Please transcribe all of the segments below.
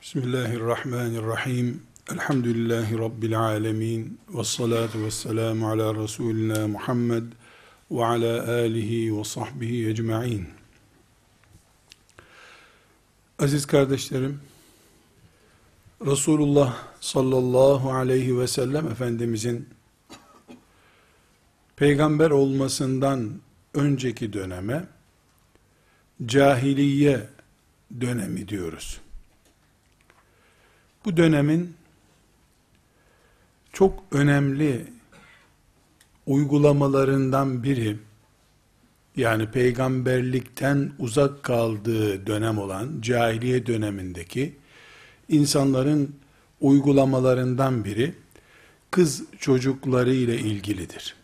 Bismillahirrahmanirrahim. Elhamdülillahi Rabbil alemin. Vessalatu vesselamu ala Resulina Muhammed ve ala alihi ve sahbihi ecma'in. Aziz kardeşlerim, Resulullah sallallahu aleyhi ve sellem Efendimizin peygamber olmasından önceki döneme cahiliye dönemi diyoruz. Bu dönemin çok önemli uygulamalarından biri, yani peygamberlikten uzak kaldığı dönem olan cahiliye dönemindeki insanların uygulamalarından biri, kız çocukları ile ilgilidir.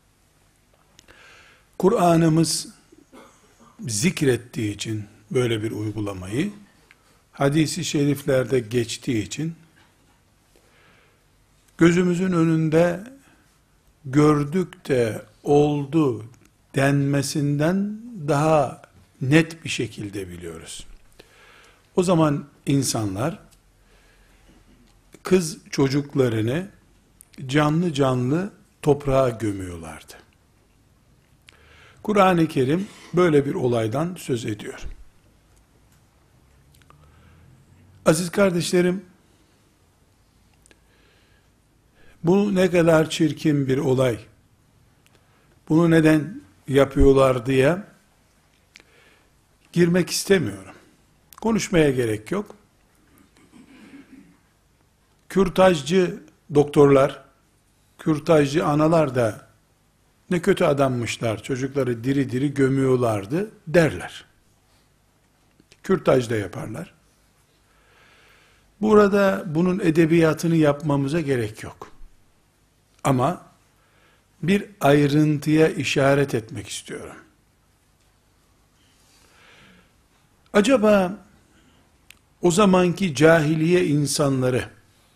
Kur'an'ımız zikrettiği için böyle bir uygulamayı, hadis-i şeriflerde geçtiği için, gözümüzün önünde gördük de oldu denmesinden daha net bir şekilde biliyoruz. O zaman insanlar, kız çocuklarını canlı canlı toprağa gömüyorlardı. Kur'an-ı Kerim böyle bir olaydan söz ediyor. Aziz kardeşlerim, bu ne kadar çirkin bir olay, bunu neden yapıyorlar diye girmek istemiyorum. Konuşmaya gerek yok. Kürtajcı doktorlar, kürtajcı analar da ne kötü adammışlar, çocukları diri diri gömüyorlardı derler. Kürtaj da yaparlar. Burada bunun edebiyatını yapmamıza gerek yok. Ama bir ayrıntıya işaret etmek istiyorum. Acaba o zamanki cahiliye insanları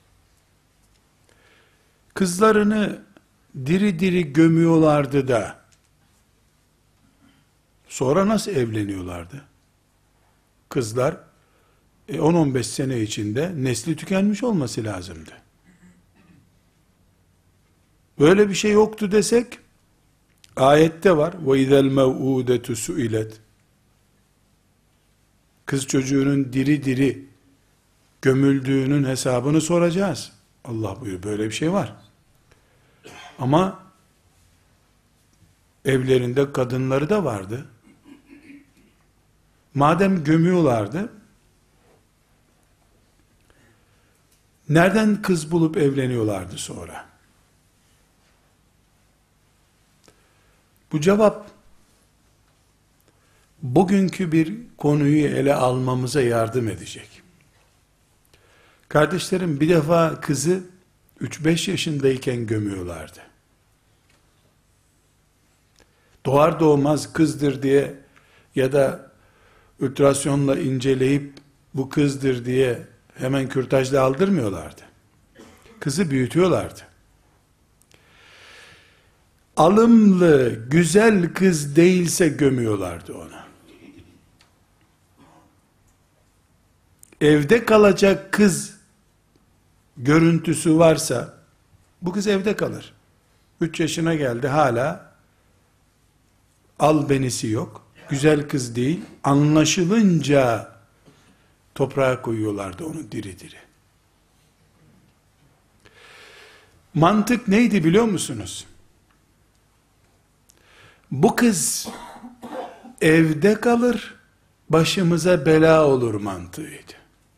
kızlarını diri diri gömüyorlardı da sonra nasıl evleniyorlardı? Kızlar 10-15 sene içinde nesli tükenmiş olması lazımdı. Böyle bir şey yoktu desek, ayette var. وَاِذَا الْمَوْعُودَةُ سُئِلَتْ Kız çocuğunun diri diri gömüldüğünün hesabını soracağız. Allah buyuruyor, böyle bir şey var. Ama evlerinde kadınları da vardı. Madem gömüyorlardı, nereden kız bulup evleniyorlardı sonra? Bu cevap, bugünkü bir konuyu ele almamıza yardım edecek. Kardeşlerim, bir defa kızı 3-5 yaşındayken gömüyorlardı. Doğar doğmaz kızdır diye ya da ultrasyonla inceleyip bu kızdır diye hemen kürtajla aldırmıyorlardı. Kızı büyütüyorlardı. Alımlı, güzel kız değilse gömüyorlardı onu. Evde kalacak kız görüntüsü varsa, bu kız evde kalır. 3 yaşına geldi, hala albenisi yok. Güzel kız değil, anlaşılınca toprağa koyuyorlardı onu diri diri. Mantık neydi biliyor musunuz? Bu kız evde kalır, başımıza bela olur mantığıydı.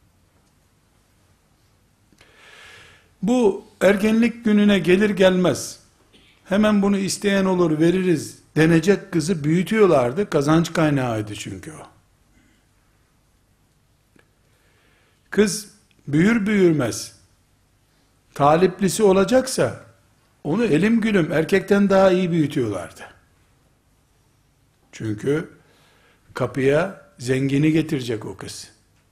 Bu ergenlik gününe gelir gelmez, hemen bunu isteyen olur veririz denecek kızı büyütüyorlardı. Kazanç kaynağıydı çünkü o. Kız büyür büyürmez taliplisi olacaksa onu elim gülüm erkekten daha iyi büyütüyorlardı. Çünkü kapıya zengini getirecek o kız.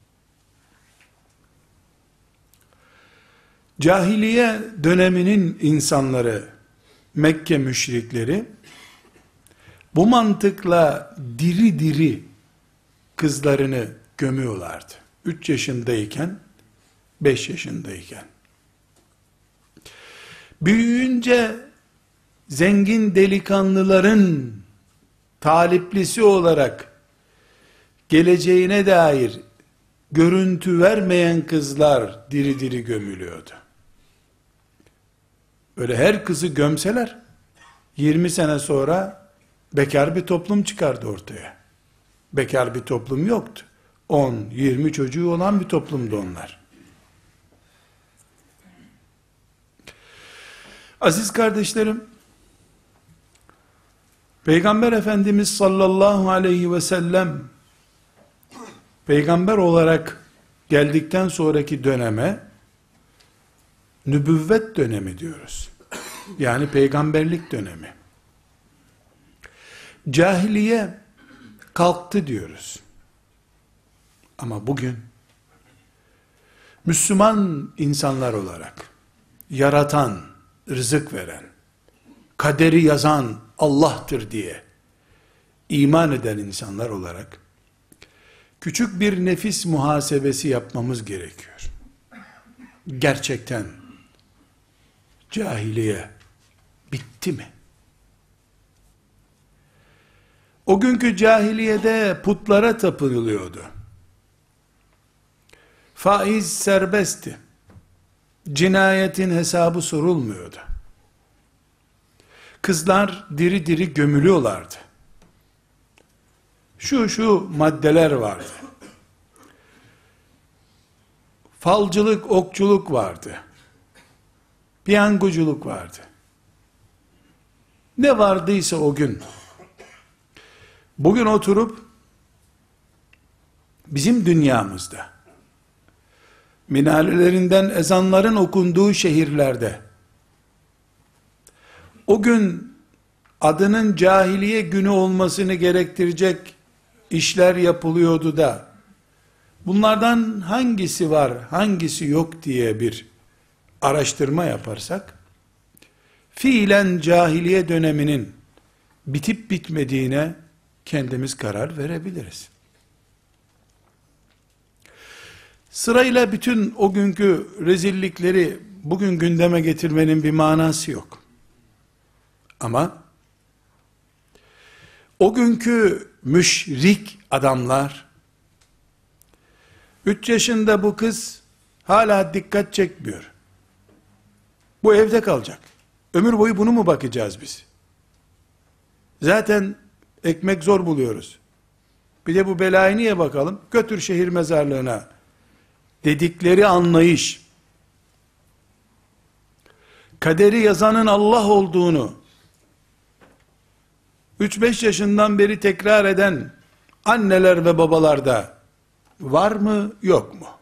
Cahiliye döneminin insanları, Mekke müşrikleri, bu mantıkla diri diri kızlarını gömüyorlardı. 3 yaşındayken 5 yaşındayken. Büyüyünce zengin delikanlıların taliplisi olarak geleceğine dair görüntü vermeyen kızlar diri diri gömülüyordu. Öyle her kızı gömseler 20 sene sonra bekar bir toplum çıkardı ortaya. Bekar bir toplum yoktu. 10-20 çocuğu olan bir toplumdu onlar. Aziz kardeşlerim, Peygamber Efendimiz sallallahu aleyhi ve sellem peygamber olarak geldikten sonraki döneme nübüvvet dönemi diyoruz. Yani peygamberlik dönemi. Cahiliye kalktı diyoruz. Ama bugün Müslüman insanlar olarak yaratan, rızık veren, kaderi yazan Allah'tır diye iman eden insanlar olarak küçük bir nefis muhasebesi yapmamız gerekiyor. Gerçekten cahiliye bitti mi? O günkü cahiliyede putlara tapınılıyordu. Faiz serbestti. Cinayetin hesabı sorulmuyordu. Kızlar diri diri gömülüyorlardı. Şu maddeler vardı. Falcılık, okçuluk vardı. Piyangoculuk vardı. Ne vardıysa o gün. Bugün oturup bizim dünyamızda minarelerinden ezanların okunduğu şehirlerde o gün adının cahiliye günü olmasını gerektirecek işler yapılıyordu da bunlardan hangisi var, hangisi yok diye bir araştırma yaparsak fiilen cahiliye döneminin bitip bitmediğine kendimiz karar verebiliriz. Sırayla bütün o günkü rezillikleri bugün gündeme getirmenin bir manası yok. Ama o günkü müşrik adamlar 3 yaşında bu kız hala dikkat çekmiyor. Bu evde kalacak. Ömür boyu bunu mu bakacağız biz? Zaten ekmek zor buluyoruz. Bir de bu belayı niye bakalım? Götür şehir mezarlığına dedikleri anlayış, kaderi yazanın Allah olduğunu 3-5 yaşından beri tekrar eden anneler ve babalarda var mı yok mu?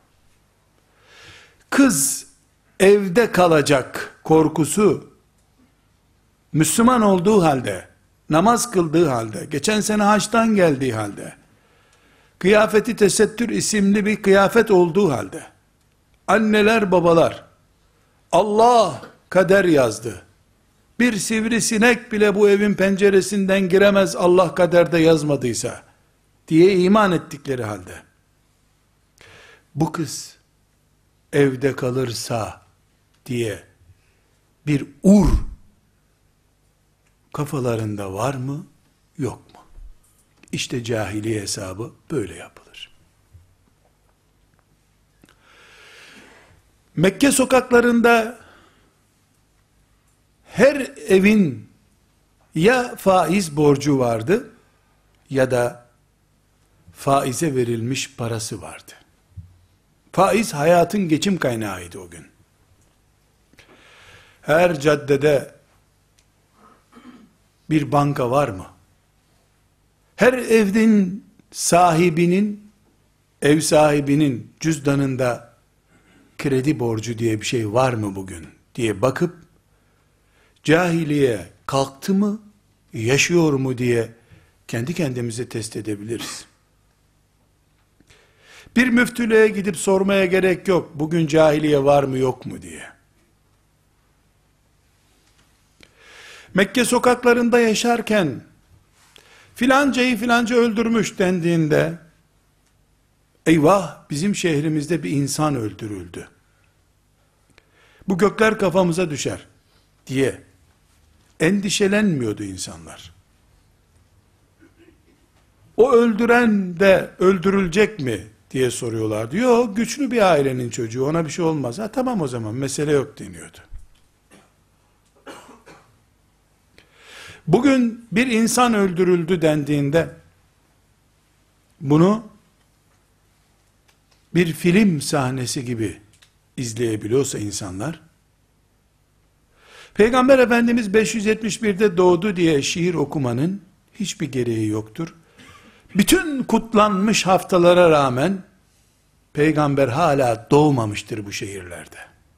Kız evde kalacak korkusu Müslüman olduğu halde, namaz kıldığı halde, geçen sene haçtan geldiği halde, kıyafeti tesettür isimli bir kıyafet olduğu halde, anneler babalar, Allah kader yazdı, bir sivrisinek bile bu evin penceresinden giremez Allah kaderde yazmadıysa, diye iman ettikleri halde, bu kız evde kalırsa diye bir kafalarında var mı yok mu? İşte cahiliye hesabı böyle yapılır. Mekke sokaklarında her evin ya faiz borcu vardı ya da faize verilmiş parası vardı. Faiz hayatın geçim kaynağıydı o gün. Her caddede bir banka var mı? Her evin sahibinin, ev sahibinin cüzdanında kredi borcu diye bir şey var mı bugün diye bakıp cahiliye kalktı mı, yaşıyor mu diye kendi kendimize test edebiliriz. Bir müftülüğe gidip sormaya gerek yok, bugün cahiliye var mı yok mu diye. Mekke sokaklarında yaşarken, filancayı filanca öldürmüş dendiğinde, eyvah bizim şehrimizde bir insan öldürüldü Bu gökler kafamıza düşer diye endişelenmiyordu insanlar. O öldüren de öldürülecek mi diye soruyorlardı. Yok, güçlü bir ailenin çocuğu, ona bir şey olmaz. Ha tamam, o zaman mesele yok deniyordu. Bugün bir insan öldürüldü dendiğinde bunu bir film sahnesi gibi izleyebiliyorsa insanlar, Peygamber Efendimiz 571'de doğdu diye şiir okumanın hiçbir gereği yoktur. Bütün kutlanmış haftalara rağmen Peygamber hala doğmamıştır bu şehirlerde.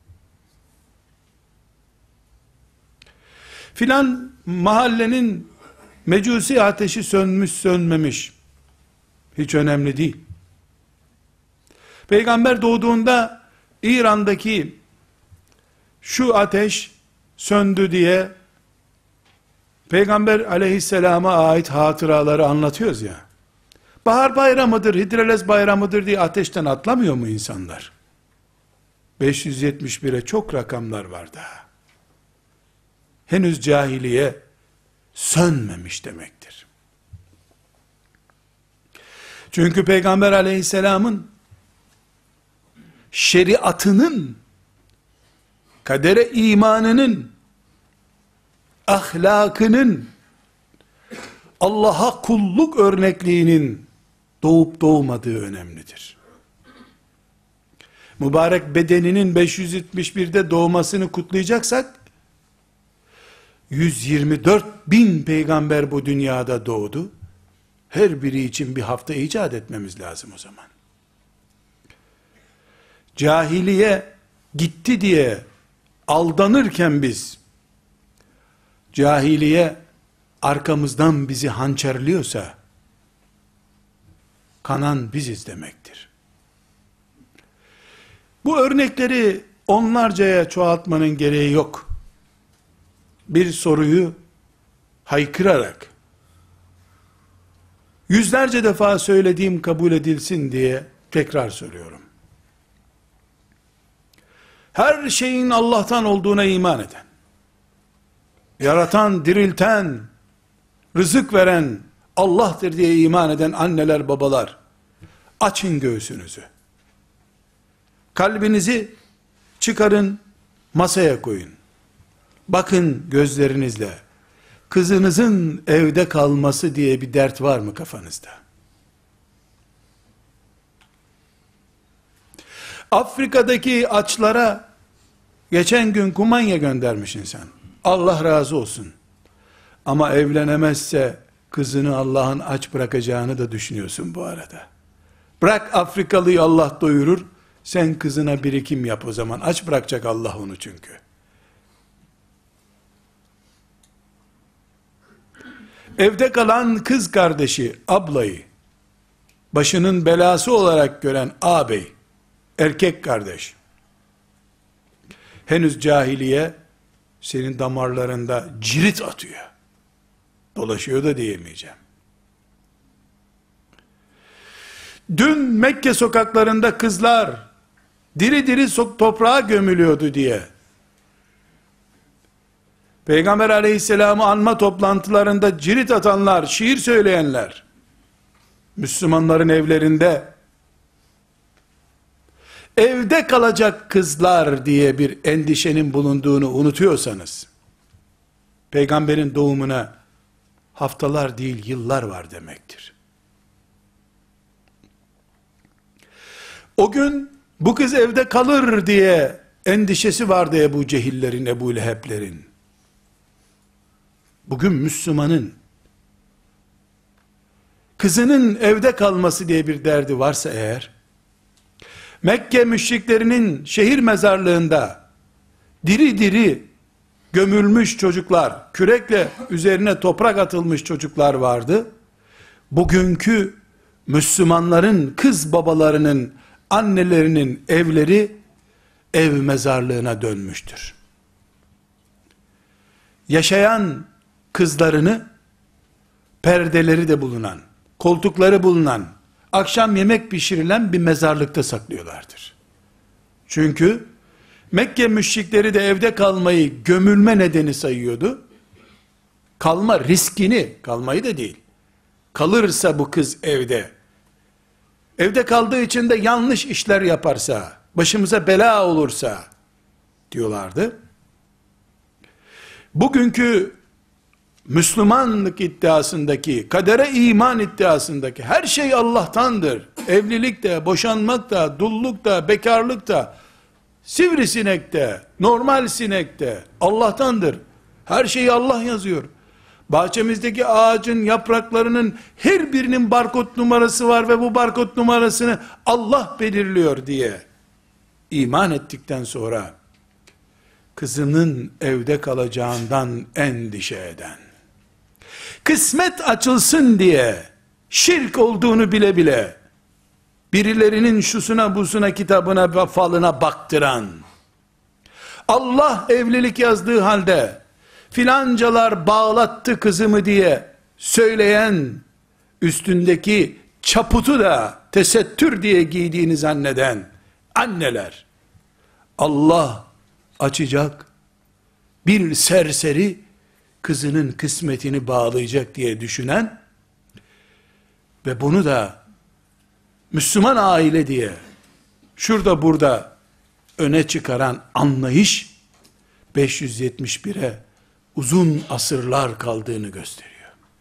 Filan mahallenin mecusi ateşi sönmüş sönmemiş hiç önemli değil. Peygamber doğduğunda İran'daki şu ateş söndü diye Peygamber aleyhisselama ait hatıraları anlatıyoruz ya. Bahar bayramıdır, Hidrellez bayramıdır diye ateşten atlamıyor mu insanlar? 571'e çok rakamlar var daha. Henüz cahiliye sönmemiş demektir. Çünkü Peygamber aleyhisselamın şeriatının, kadere imanının, ahlakının, Allah'a kulluk örnekliğinin doğup doğmadığı önemlidir. Mübarek bedeninin 571'de doğmasını kutlayacaksak, 124 bin peygamber bu dünyada doğdu. Her biri için bir hafta icat etmemiz lazım o zaman. Cahiliye gitti diye aldanırken biz, cahiliye arkamızdan bizi hançerliyorsa, kanan biziz demektir. Bu örnekleri onlarcaya çoğaltmanın gereği yok. Bir soruyu haykırarak, yüzlerce defa söylediğim kabul edilsin diye tekrar soruyorum. Her şeyin Allah'tan olduğuna iman eden, yaratan, dirilten, rızık veren Allah'tır diye iman eden anneler, babalar, açın göğsünüzü. Kalbinizi çıkarın, masaya koyun. Bakın gözlerinizle, kızınızın evde kalması diye bir dert var mı kafanızda? Afrika'daki açlara geçen gün kumanya göndermiş insan. Allah razı olsun. Ama evlenemezse kızını Allah'ın aç bırakacağını da düşünüyorsun bu arada. Bırak Afrikalıyı Allah doyurur, sen kızına birikim yap o zaman. Aç bırakacak Allah onu çünkü. Evde kalan kız kardeşi, ablayı, başının belası olarak gören ağabey, erkek kardeş, henüz cahiliye, senin damarlarında cirit atıyor. Dolaşıyor da diyemeyeceğim. Dün Mekke sokaklarında kızlar, diri diri toprağa gömülüyordu diye, Peygamber aleyhisselamı anma toplantılarında cirit atanlar, şiir söyleyenler, Müslümanların evlerinde, evde kalacak kızlar diye bir endişenin bulunduğunu unutuyorsanız, Peygamberin doğumuna haftalar değil yıllar var demektir. O gün bu kız evde kalır diye endişesi vardı Ebu Cehillerin, Ebu Leheb'lerin. Bugün Müslümanın kızının evde kalması diye bir derdi varsa eğer, Mekke müşriklerinin şehir mezarlığında diri diri gömülmüş çocuklar, kürekle üzerine toprak atılmış çocuklar vardı. Bugünkü Müslümanların kız babalarının, annelerinin evleri ev mezarlığına dönmüştür. Yaşayan kızlarını, perdeleri de bulunan, koltukları bulunan, akşam yemek pişirilen bir mezarlıkta saklıyorlardır. Çünkü Mekke müşrikleri de evde kalmayı gömülme nedeni sayıyordu. Kalma riskini, kalmayı da değil. Kalırsa bu kız evde kaldığı için de yanlış işler yaparsa, başımıza bela olursa diyorlardı. Bugünkü Müslümanlık iddiasındaki, kadere iman iddiasındaki her şey Allah'tandır. Evlilik de, boşanmak da, dulluk da, bekarlık da, sivrisinek de, normal sinek de Allah'tandır. Her şeyi Allah yazıyor. Bahçemizdeki ağacın yapraklarının her birinin barkod numarası var ve bu barkod numarasını Allah belirliyor diye iman ettikten sonra kızının evde kalacağından endişe eden, kısmet açılsın diye şirk olduğunu bile bile birilerinin şusuna busuna kitabına ve falına baktıran, Allah evlilik yazdığı halde filancalar bağlattı kızımı diye söyleyen, üstündeki çaputu da tesettür diye giydiğini zanneden anneler, Allah açacak, bir serseri kızının kısmetini bağlayacak diye düşünen ve bunu da Müslüman aile diye şurada burada öne çıkaran anlayış 571'e uzun asırlar kaldığını gösteriyor.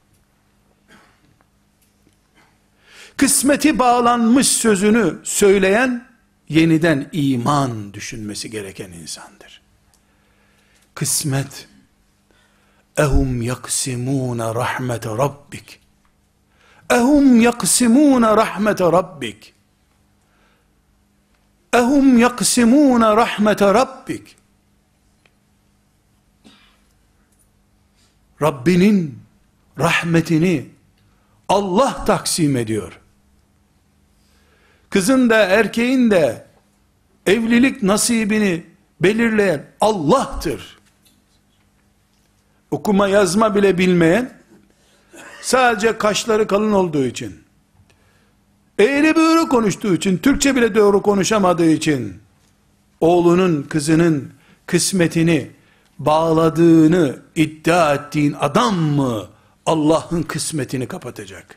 Kısmeti bağlanmış sözünü söyleyen yeniden iman düşünmesi gereken insandır. Kısmet ehum yaksimûne rahmete rabbik ehum yaksimûne rahmete rabbik ehum yaksimûne rahmete rabbik Rabbinin rahmetini Allah taksim ediyor. Kızın da erkeğin de evlilik nasibini belirleyen Allah'tır. Okuma yazma bile bilmeyen, sadece kaşları kalın olduğu için, eğri büğrü konuştuğu için, Türkçe bile doğru konuşamadığı için, oğlunun, kızının kısmetini bağladığını iddia ettiğin adam mı Allah'ın kısmetini kapatacak?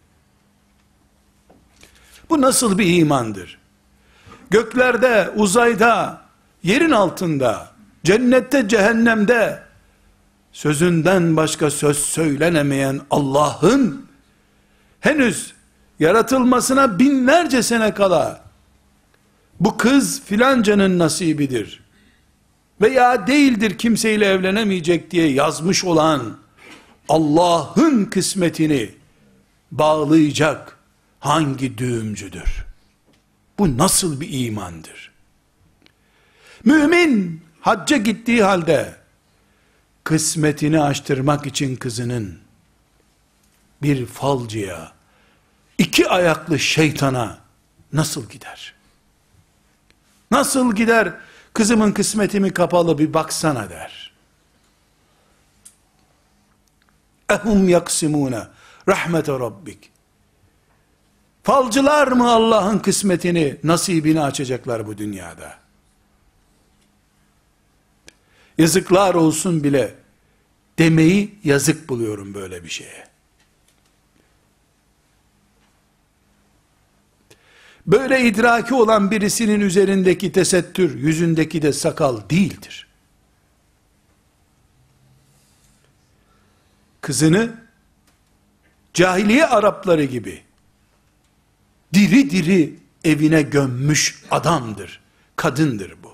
Bu nasıl bir imandır? Göklerde, uzayda, yerin altında, cennette, cehennemde sözünden başka söz söylenemeyen Allah'ın henüz yaratılmasına binlerce sene kala bu kız filancanın nasibidir veya değildir, kimseyle evlenemeyecek diye yazmış olan Allah'ın kısmetini bağlayacak hangi düğümcüdür? Bu nasıl bir imandır? Mümin hacca gittiği halde kısmetini açtırmak için kızının bir falcıya, iki ayaklı şeytana nasıl gider? Nasıl gider? Kızımın kısmetimi kapalı, bir baksana der. Ehum yaksimûne rahmete rabbik. Falcılar mı Allah'ın kısmetini, nasibini açacaklar bu dünyada? Yazıklar olsun bile demeyi yazık buluyorum böyle bir şeye. Böyle idraki olan birisinin üzerindeki tesettür, yüzündeki de sakal değildir. Kızını cahiliye Arapları gibi diri diri evine gömmüş adamdır, kadındır bu.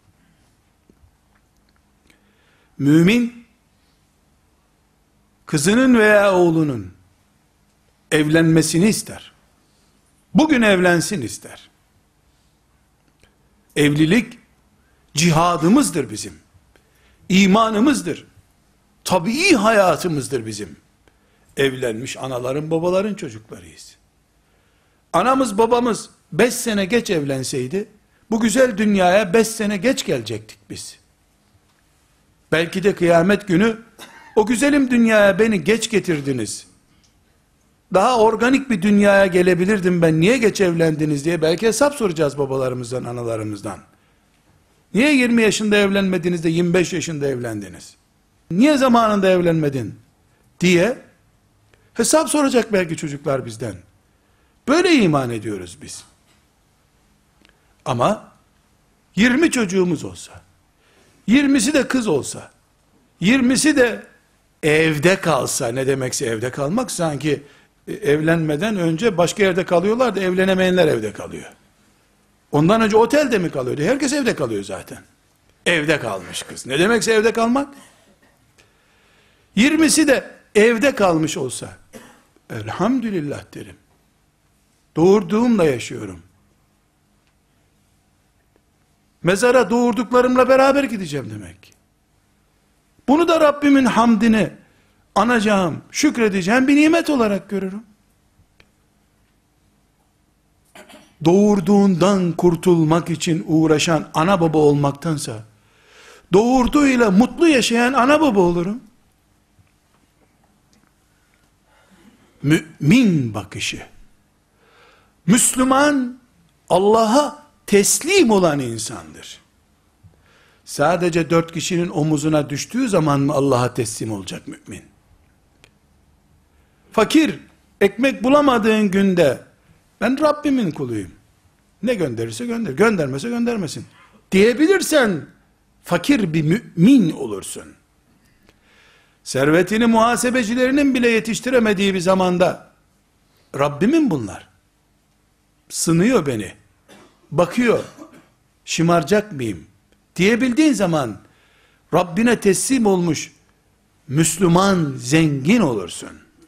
Mümin, kızının veya oğlunun evlenmesini ister. Bugün evlensin ister. Evlilik cihadımızdır bizim. İmanımızdır. Tabii hayatımızdır bizim. Evlenmiş anaların, babaların çocuklarıyız. Anamız, babamız 5 sene geç evlenseydi, bu güzel dünyaya 5 sene geç gelecektik biz. Belki de kıyamet günü, o güzelim dünyaya beni geç getirdiniz, daha organik bir dünyaya gelebilirdim ben, niye geç evlendiniz diye belki hesap soracağız babalarımızdan, analarımızdan. Niye 20 yaşında evlenmediniz de 25 yaşında evlendiniz? Niye zamanında evlenmedin? Diye hesap soracak belki çocuklar bizden. Böyle iman ediyoruz biz. Ama 20 çocuğumuz olsa, 20'si de kız olsa, 20'si de evde kalsa, ne demekse evde kalmak, sanki evlenmeden önce başka yerde kalıyorlar da evlenemeyenler evde kalıyor. Ondan önce otelde mi kalıyordu? Herkes evde kalıyor zaten. Evde kalmış kız. Ne demekse evde kalmak? 20'si de evde kalmış olsa, elhamdülillah derim. Doğurduğumla yaşıyorum. Mezara doğurduklarımla beraber gideceğim demek. Bunu da Rabbimin hamdini anacağım, şükredeceğim bir nimet olarak görürüm. Doğurduğundan kurtulmak için uğraşan ana baba olmaktansa, doğurduğuyla mutlu yaşayan ana baba olurum. Mümin bakışı. Müslüman, Allah'a teslim olan insandır. Sadece 4 kişinin omuzuna düştüğü zaman mı Allah'a teslim olacak mümin? Fakir, ekmek bulamadığın günde, ben Rabbimin kuluyum, ne gönderirse gönder, göndermese göndermesin diyebilirsen, fakir bir mümin olursun. Servetini muhasebecilerinin bile yetiştiremediği bir zamanda, Rabbimin bunlar, sınıyor beni, bakıyor, şımaracak mıyım diyebildiğin zaman, Rabbine teslim olmuş, Müslüman, zengin olursun.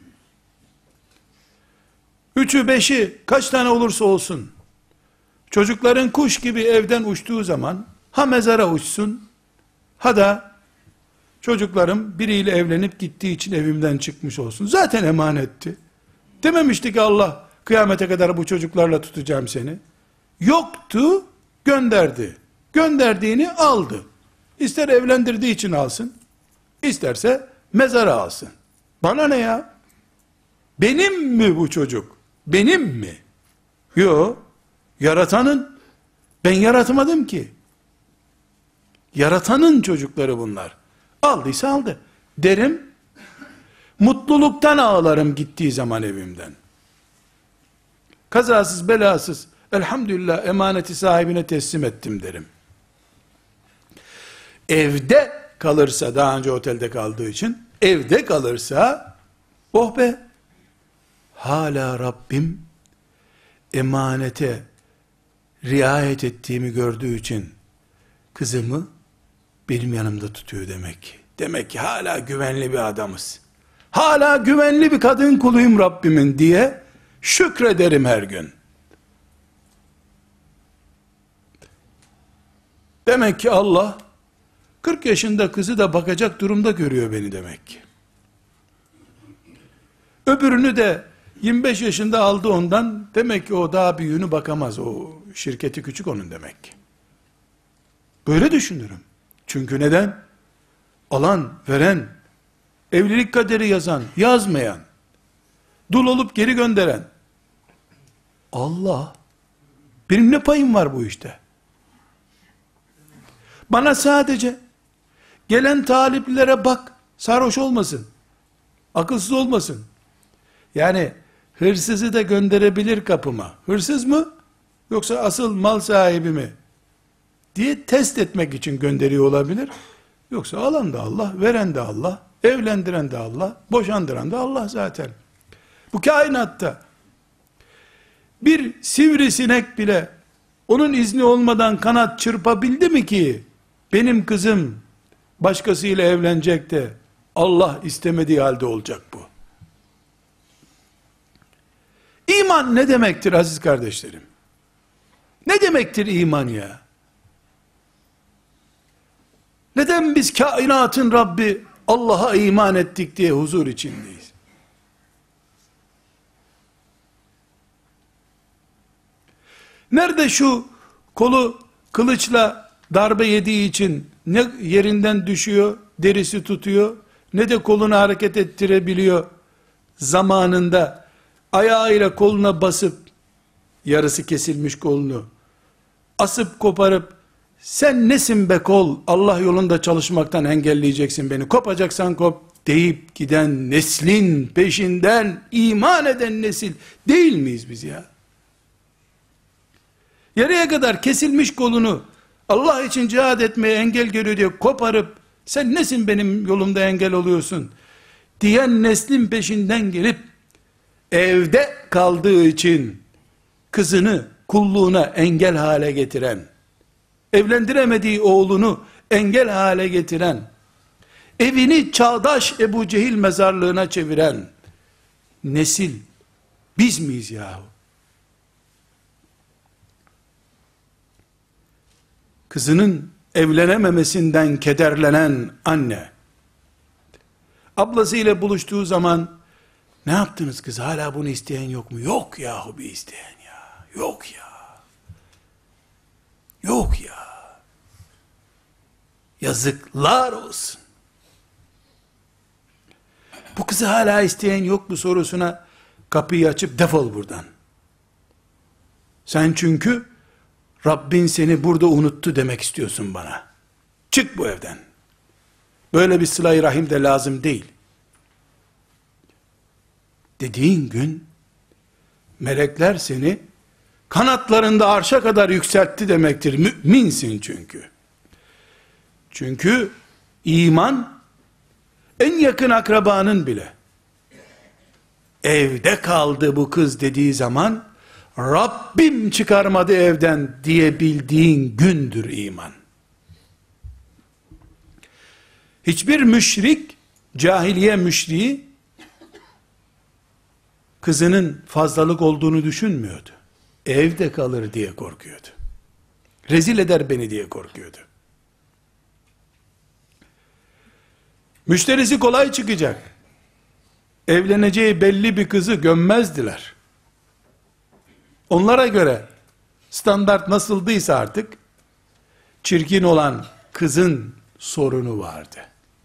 3'ü 5'i kaç tane olursa olsun, çocukların kuş gibi evden uçtuğu zaman, ha mezara uçsun, ha da çocuklarım biriyle evlenip gittiği için evimden çıkmış olsun. Zaten emanetti. Dememişti ki Allah, kıyamete kadar bu çocuklarla tutacağım seni. Yoktu, gönderdi. Gönderdiğini aldı. İster evlendirdiği için alsın, isterse mezara alsın. Bana ne ya? Benim mi bu çocuk? Benim mi? Yok. Yaratanın. Ben yaratmadım ki. Yaratanın çocukları bunlar. Aldıysa aldı. Derim, mutluluktan ağlarım gittiği zaman evimden. Kazasız belasız, elhamdülillah emaneti sahibine teslim ettim derim. Evde kalırsa, daha önce otelde kaldığı için, evde kalırsa, oh be, hala Rabbim, emanete riayet ettiğimi gördüğü için, kızımı benim yanımda tutuyor demek ki. Demek ki hala güvenli bir adamız. Hala güvenli bir kadın kuluyum Rabbimin diye, şükrederim her gün. Demek ki Allah, 40 yaşında kızı da bakacak durumda görüyor beni demek ki. Öbürünü de 25 yaşında aldı ondan, demek ki o daha büyüğünü bakamaz, o şirketi küçük onun demek ki. Böyle düşünürüm. Çünkü neden? Alan, veren, evlilik kaderi yazan, yazmayan, dul olup geri gönderen, Allah, benim ne payım var bu işte? Bana sadece, gelen taliplere bak, sarhoş olmasın, akılsız olmasın. Yani, hırsızı da gönderebilir kapıma. Hırsız mı? Yoksa asıl mal sahibi mi? Diye test etmek için gönderiyor olabilir. Yoksa alan da Allah, veren de Allah, evlendiren de Allah, boşandıran da Allah zaten. Bu kainatta bir sivrisinek bile onun izni olmadan kanat çırpabildi mi ki benim kızım başkasıyla evlenecek de Allah istemediği halde olacak bu? İman ne demektir aziz kardeşlerim? Ne demektir iman ya? Neden biz kainatın Rabbi Allah'a iman ettik diye huzur içindeyiz? Nerede şu kolu kılıçla darbe yediği için ne yerinden düşüyor, derisi tutuyor, ne de kolunu hareket ettirebiliyor, zamanında ayağıyla koluna basıp, yarısı kesilmiş kolunu, asıp koparıp, sen nesin be kol, Allah yolunda çalışmaktan engelleyeceksin beni, kopacaksan kop deyip giden neslin peşinden iman eden nesil değil miyiz biz ya? Yarıya kadar kesilmiş kolunu Allah için cihad etmeye engel geliyor diye koparıp, sen nesin benim yolumda engel oluyorsun diyen neslin peşinden gelip, evde kaldığı için kızını kulluğuna engel hale getiren, evlendiremediği oğlunu engel hale getiren, evini çağdaş Ebu Cehil mezarlığına çeviren nesil biz miyiz yahu? Kızının evlenememesinden kederlenen anne, ablasıyla buluştuğu zaman, ne yaptınız kız, hala bunu isteyen yok mu? Yok yahu bir isteyen ya, yok ya, yok ya, yazıklar olsun. Bu kızı hala isteyen yok mu sorusuna, kapıyı açıp defol buradan. Sen çünkü Rabbin seni burada unuttu demek istiyorsun bana. Çık bu evden. Böyle bir sıla-i rahim de lazım değil. Dediğin gün, melekler seni kanatlarında arşa kadar yükseltti demektir. Müminsin çünkü. Çünkü iman, en yakın akrabanın bile, evde kaldı bu kız dediği zaman, Rabbim çıkarmadı evden diyebildiğin gündür iman. Hiçbir müşrik, cahiliye müşriği, kızının fazlalık olduğunu düşünmüyordu. Evde kalır diye korkuyordu. Rezil eder beni diye korkuyordu. Müşterisi kolay çıkacak. Evleneceği belli bir kızı gömmezdiler. Onlara göre standart nasıldıysa artık, çirkin olan kızın sorunu vardı.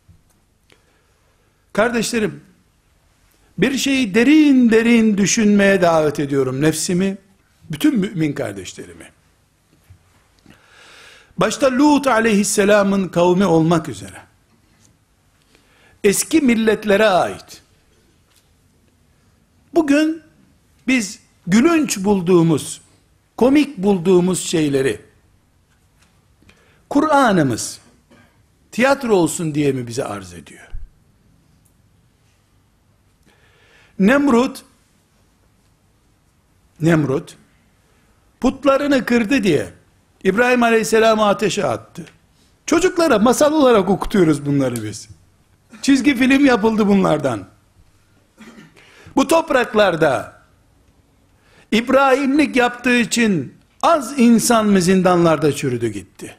Kardeşlerim, bir şeyi derin derin düşünmeye davet ediyorum nefsimi, bütün mümin kardeşlerimi. Başta Lut aleyhisselamın kavmi olmak üzere, eski milletlere ait, bugün biz gülünç bulduğumuz, komik bulduğumuz şeyleri, Kur'an'ımız, tiyatro olsun diye mi bize arz ediyor? Nemrut, putlarını kırdı diye, İbrahim Aleyhisselam'ı ateşe attı. Çocuklara masal olarak okutuyoruz bunları biz. Çizgi film yapıldı bunlardan. Bu topraklarda, İbrahimlik yaptığı için, az insan mı zindanlarda çürüdü gitti?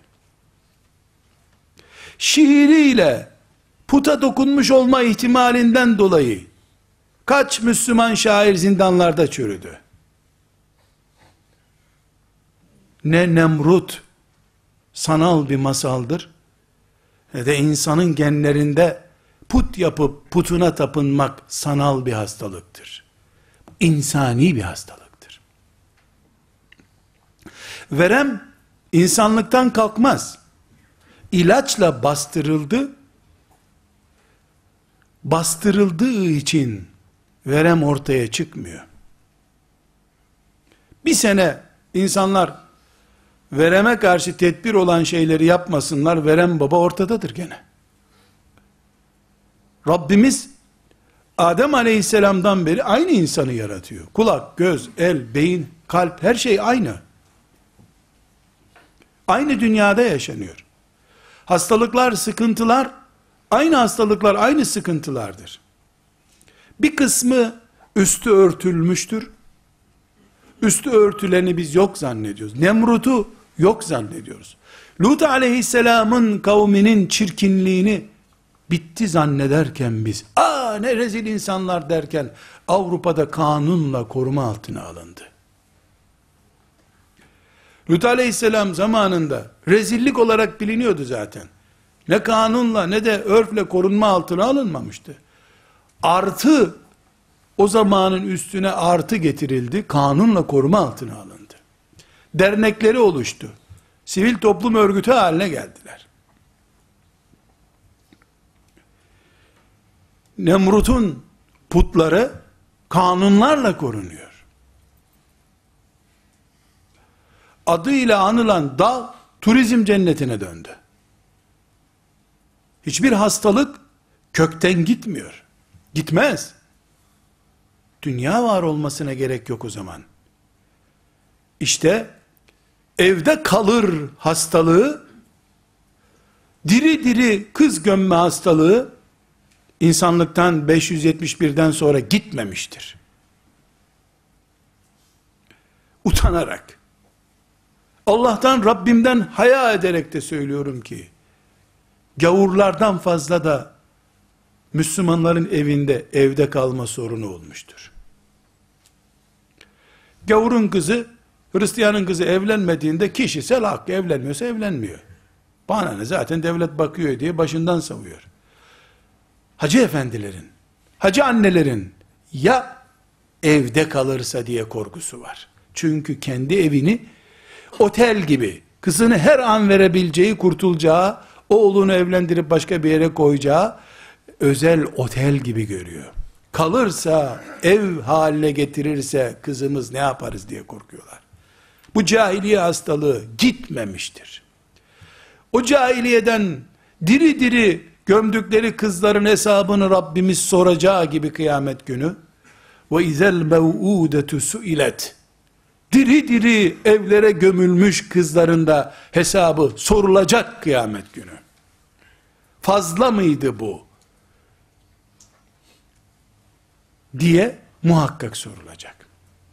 Şiiriyle, puta dokunmuş olma ihtimalinden dolayı, kaç Müslüman şair zindanlarda çürüdü? Ne Nemrut sanal bir masaldır, ne de insanın genlerinde put yapıp putuna tapınmak sanal bir hastalıktır. İnsani bir hastalıktır. Verem insanlıktan kalkmaz. İlaçla bastırıldı. Bastırıldığı için verem ortaya çıkmıyor. Bir sene insanlar vereme karşı tedbir olan şeyleri yapmasınlar, verem baba ortadadır gene. Rabbimiz Adem aleyhisselamdan beri aynı insanı yaratıyor. Kulak, göz, el, beyin, kalp, her şey aynı. Aynı dünyada yaşanıyor. Hastalıklar, sıkıntılar, aynı hastalıklar, aynı sıkıntılardır. Bir kısmı üstü örtülmüştür. Üstü örtüleni biz yok zannediyoruz. Nemrut'u yok zannediyoruz. Lut aleyhisselamın kavminin çirkinliğini bitti zannederken biz, ne rezil insanlar derken, Avrupa'da kanunla koruma altına alındı. Lut aleyhisselam zamanında rezillik olarak biliniyordu zaten. Ne kanunla ne de örfle korunma altına alınmamıştı. Artı, o zamanın üstüne artı getirildi, kanunla koruma altına alındı. Dernekleri oluştu. sivil toplum örgütü haline geldiler. Nemrut'un putları kanunlarla korunuyor. Adıyla anılan dağ turizm cennetine döndü. Hiçbir hastalık kökten gitmiyor. Gitmez. Dünya var olmasına gerek yok o zaman. İşte evde kalır hastalığı, diri diri kız gömme hastalığı insanlıktan 571'den sonra gitmemiştir. Utanarak, Allah'tan, Rabbimden haya ederek de söylüyorum ki, gavurlardan fazla da Müslümanların evde kalma sorunu olmuştur. Gavurun kızı, Hristiyanın kızı evlenmediğinde kişisel hakkı, evlenmiyorsa evlenmiyor. Bana ne, zaten devlet bakıyor diye başından savuyor. Hacı efendilerin, hacı annelerin ya evde kalırsa diye korkusu var. Çünkü kendi evini otel gibi, kızını her an verebileceği, kurtulacağı, oğlunu evlendirip başka bir yere koyacağı özel otel gibi görüyor. Kalırsa, ev haline getirirse kızımız ne yaparız diye korkuyorlar. Bu cahiliye hastalığı gitmemiştir. O cahiliyeden diri diri gömdükleri kızların hesabını Rabbimiz soracağı gibi kıyamet günü, ve izel mev'udetu suilet, diri diri evlere gömülmüş kızların da hesabı sorulacak kıyamet günü. Fazla mıydı bu diye muhakkak sorulacak.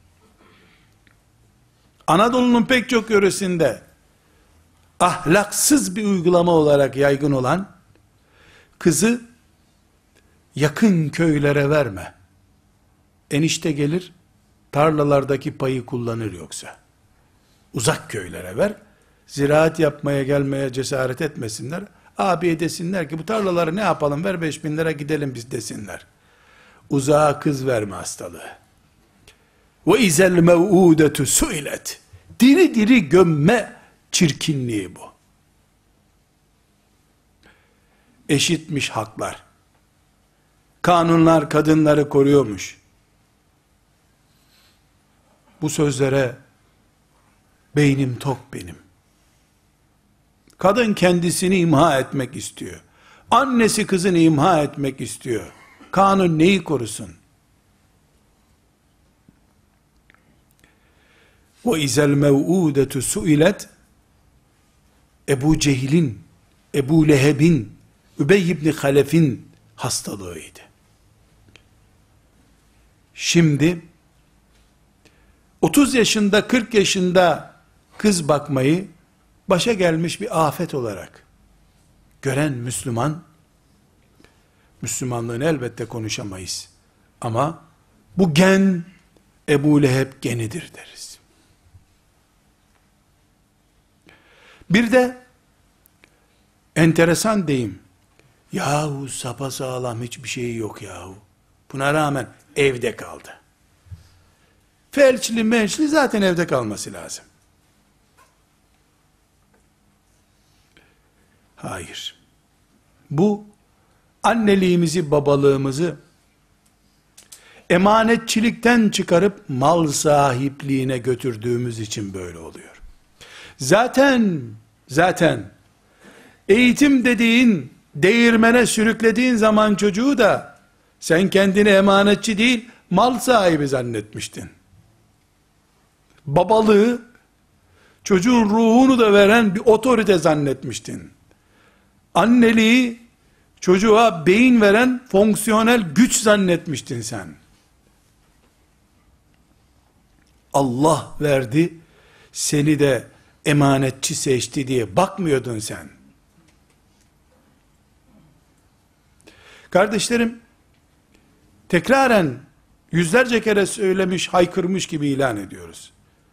Anadolu'nun pek çok yöresinde ahlaksız bir uygulama olarak yaygın olan, kızı yakın köylere verme, enişte gelir tarlalardaki payı kullanır, yoksa uzak köylere ver, ziraat yapmaya gelmeye cesaret etmesinler, abiye desinler ki bu tarlaları ne yapalım, ver 5.000 lira gidelim biz desinler. Uzağa kız verme hastalığı. Ve izel mev'udetu suilet, diri diri gömme çirkinliği bu. Eşitmiş haklar. Kanunlar kadınları koruyormuş. Bu sözlere beynim tok benim. Kadın kendisini imha etmek istiyor. Annesi kızını imha etmek istiyor. Kanun neyi korusun? O izel mev'udetu suilet, Ebu Cehil'in, Ebu Leheb'in, Übey ibn Halef'in hastalığıydı. Şimdi 30 yaşında 40 yaşında kız bakmayı başa gelmiş bir afet olarak gören Müslüman, Müslümanlığını elbette konuşamayız ama bu gen Ebu Leheb genidir deriz. Bir de enteresan deyim, yahu sapasağlam hiçbir şeyi yok yahu, buna rağmen evde kaldı. Felçli mençli zaten evde kalması lazım. Hayır. Bu anneliğimizi, babalığımızı emanetçilikten çıkarıp mal sahipliğine götürdüğümüz için böyle oluyor. Zaten eğitim dediğin, değirmene sürüklediğin zaman çocuğu da sen kendini emanetçi değil, mal sahibi zannetmiştin. Babalığı, çocuğun ruhunu da veren bir otorite zannetmiştin. Anneliği, çocuğa beyin veren fonksiyonel güç zannetmiştin sen. Allah verdi, seni de emanetçi seçti diye bakmıyordun sen. Kardeşlerim, tekraren yüzlerce kere söylemiş, haykırmış gibi ilan ediyoruz.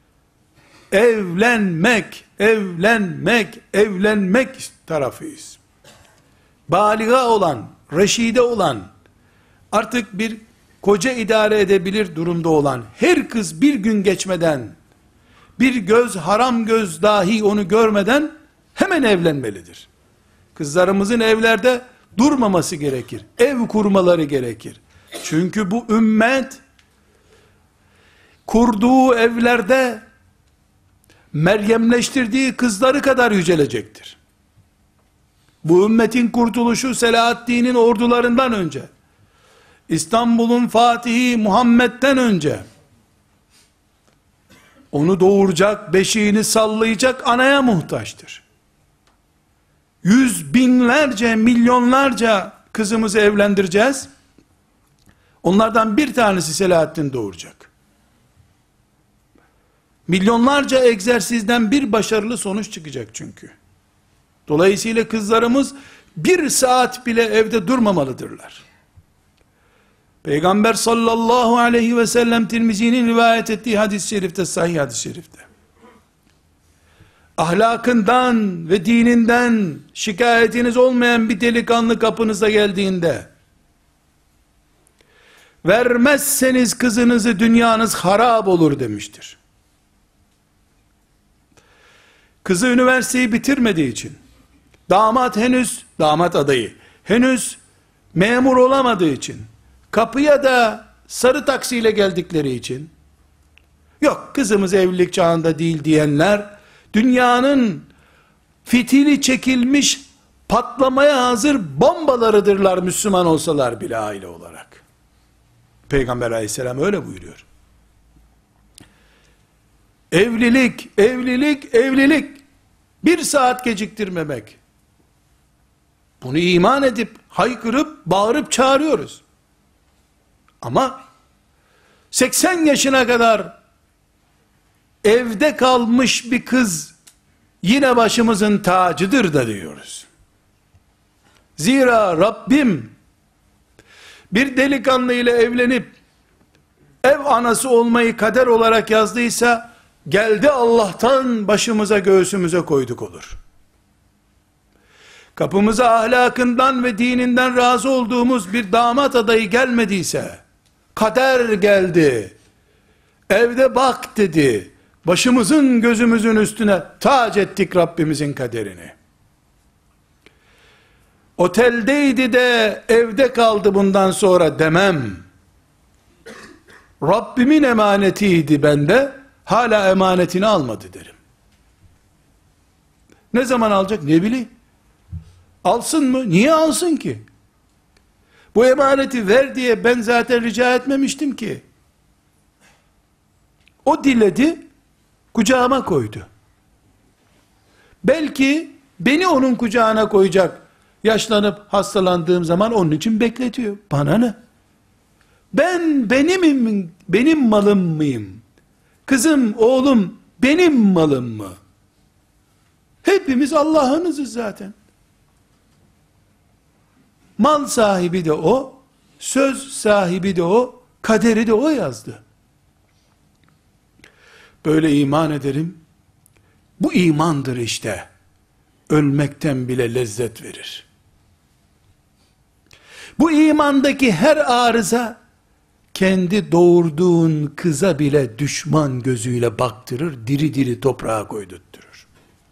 Evlenmek tarafıyız. Baliga olan, reşide olan, artık bir koca idare edebilir durumda olan her kız bir gün geçmeden bir göz, haram göz dahi onu görmeden hemen evlenmelidir. Kızlarımızın evlerde durmaması gerekir. Ev kurmaları gerekir. Çünkü bu ümmet kurduğu evlerde Meryemleştirdiği kızları kadar yücelecektir. Bu ümmetin kurtuluşu Selahaddin'in ordularından önce, İstanbul'un Fatihi Muhammed'den önce, onu doğuracak, beşiğini sallayacak anaya muhtaçtır. Yüz binlerce, milyonlarca kızımızı evlendireceğiz. Onlardan bir tanesi Selahaddin doğuracak. Milyonlarca egzersizden bir başarılı sonuç çıkacak çünkü. Dolayısıyla kızlarımız bir saat bile evde durmamalıdırlar. Peygamber sallallahu aleyhi ve sellem Tirmizi'nin rivayet ettiği hadis-i şerifte, sahih hadis-i şerifte, ahlakından ve dininden şikayetiniz olmayan bir delikanlı kapınıza geldiğinde, vermezseniz kızınızı dünyanız harap olur demiştir. Kızı üniversiteyi bitirmediği için, damat adayı henüz memur olamadığı için, kapıya da sarı taksiyle geldikleri için, yok kızımız evlilik çağında değil diyenler, dünyanın fitili çekilmiş, patlamaya hazır bombalarıdırlar Müslüman olsalar bile aile olarak. Peygamber aleyhisselam öyle buyuruyor. Evlilik, bir saat geciktirmemek. Bunu iman edip, haykırıp, bağırıp çağırıyoruz. Ama 80 yaşına kadar evde kalmış bir kız yine başımızın tacıdır da diyoruz. Zira Rabbim bir delikanlı ile evlenip ev anası olmayı kader olarak yazdıysa, geldi Allah'tan başımıza göğsümüze koyduk olur. Kapımıza ahlakından ve dininden razı olduğumuz bir damat adayı gelmediyse, kader geldi, evde bak dedi, başımızın gözümüzün üstüne tac ettik Rabbimizin kaderini. Oteldeydi de evde kaldı bundan sonra demem. Rabbimin emanetiydi bende, hala emanetini almadı derim. Ne zaman alacak? Ne bileyim. Alsın mı? Niye alsın ki? Bu emaneti ver diye ben zaten rica etmemiştim ki. O diledi, kucağıma koydu. Belki beni onun kucağına koyacak, yaşlanıp hastalandığım zaman onun için bekletiyor. Bana ne? Ben benim malım mıyım? Kızım, oğlum benim malım mı? Hepimiz Allah'ınızız zaten. Mal sahibi de o, söz sahibi de o, kaderi de o yazdı. Böyle iman ederim. Bu imandır işte. Ölmekten bile lezzet verir. Bu imandaki her arıza, kendi doğurduğun kıza bile düşman gözüyle baktırır, diri diri toprağa koydurtturur.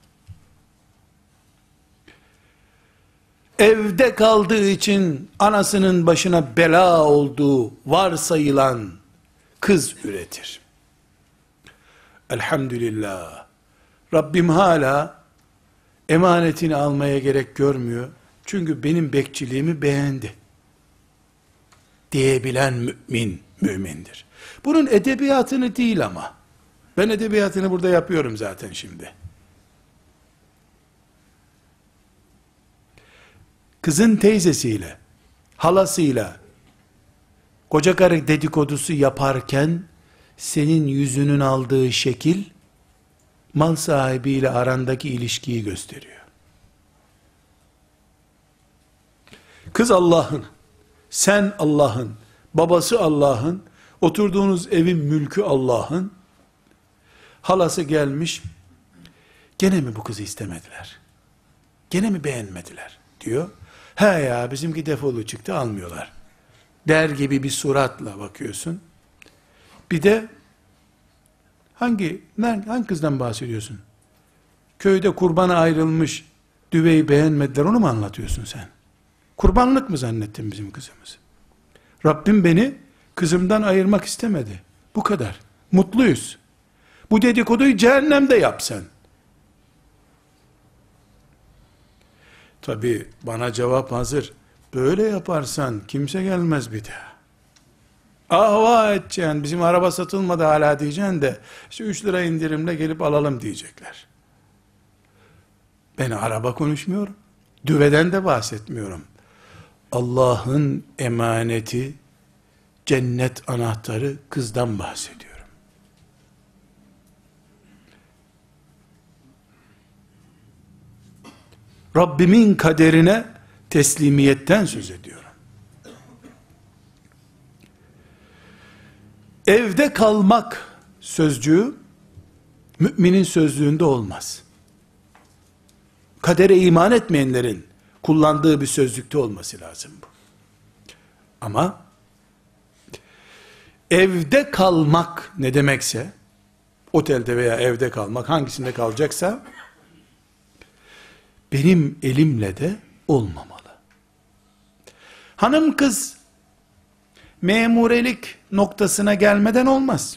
Evde kaldığı için anasının başına bela olduğu varsayılan kız üretir. Elhamdülillah. Rabbim hala emanetini almaya gerek görmüyor. Çünkü benim bekçiliğimi beğendi diyebilen mümindir. Bunun edebiyatını değil ama. Ben edebiyatını burada yapıyorum zaten şimdi. Kızın teyzesiyle, halasıyla, koca karı dedikodusu yaparken, senin yüzünün aldığı şekil, mal sahibiyle arandaki ilişkiyi gösteriyor. Kız Allah'ın, sen Allah'ın, babası Allah'ın, oturduğunuz evin mülkü Allah'ın, halası gelmiş, gene mi bu kızı istemediler? Gene mi beğenmediler? Diyor. He ya, bizimki defolu çıktı, almıyorlar. Der gibi bir suratla bakıyorsun. Bir de Hangi kızdan bahsediyorsun? Köyde kurbana ayrılmış düveyi beğenmediler, onu mu anlatıyorsun sen? Kurbanlık mı zannettin bizim kızımızı? Rabbim beni kızımdan ayırmak istemedi. Bu kadar. Mutluyuz. Bu dedikoduyu cehennemde yap sen. Tabi bana cevap hazır. Böyle yaparsan kimse gelmez bir daha. Ahva edeceksin, bizim araba satılmadı hala diyeceksin de, işte 3 lira indirimle gelip alalım diyecekler. Ben araba konuşmuyorum. Düveden de bahsetmiyorum. Allah'ın emaneti, cennet anahtarı kızdan bahsediyorum. Rabbimin kaderine teslimiyetten söz ediyorum. Evde kalmak sözcüğü, müminin sözlüğünde olmaz. Kadere iman etmeyenlerin kullandığı bir sözlükte olması lazım bu. Ama evde kalmak ne demekse, otelde veya evde kalmak, hangisinde kalacaksa, benim elimle de olmamalı. Hanım kız, memurelik noktasına gelmeden olmaz.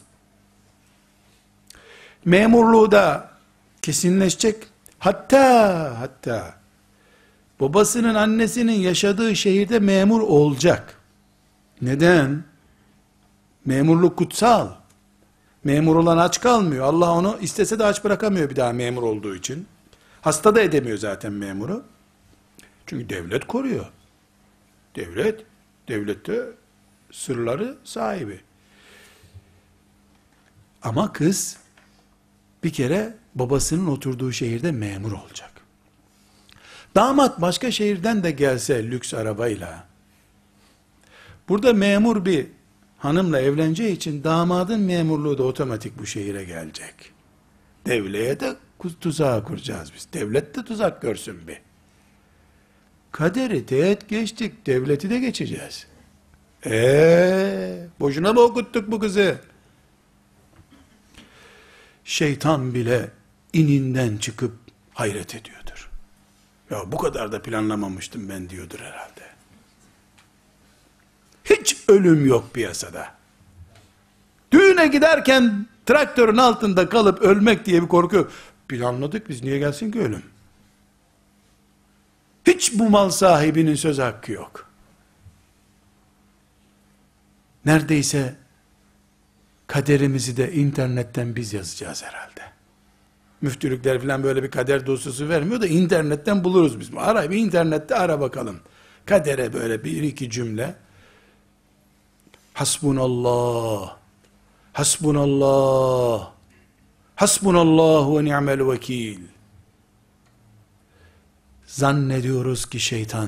Memurluğu da kesinleşecek. Hatta babasının, annesinin yaşadığı şehirde memur olacak. Neden? Memurluk kutsal. Memur olan aç kalmıyor. Allah onu istese de aç bırakamıyor bir daha memur olduğu için. Hasta da edemiyor zaten memuru. Çünkü devlet koruyor. Devlette sırları sahibi. Ama kız bir kere babasının oturduğu şehirde memur olacak. Damat başka şehirden de gelse lüks arabayla, burada memur bir hanımla evleneceği için damadın memurluğu da otomatik bu şehire gelecek. Devlete de tuzağı kuracağız biz. Devlet de tuzak görsün bir. Kaderi teğet geçtik, devleti de geçeceğiz. Boşuna mı okuttuk bu kızı? Şeytan bile ininden çıkıp hayret ediyordur. Ya bu kadar da planlamamıştım ben diyordur herhalde. Hiç ölüm yok piyasada. Düğüne giderken traktörün altında kalıp ölmek diye bir korku yok. Planladık biz, niye gelsin ki ölüm? Hiç bu mal sahibinin söz hakkı yok. Neredeyse kaderimizi de internetten biz yazacağız herhalde. Müftülükler falan böyle bir kader dosyası vermiyor da internetten buluruz biz. Ara bir internette ara bakalım. Kadere böyle bir iki cümle. Hasbunallah. Hasbunallah. Hasbunallahu ve ni'mel vekil. Zannediyoruz ki şeytan,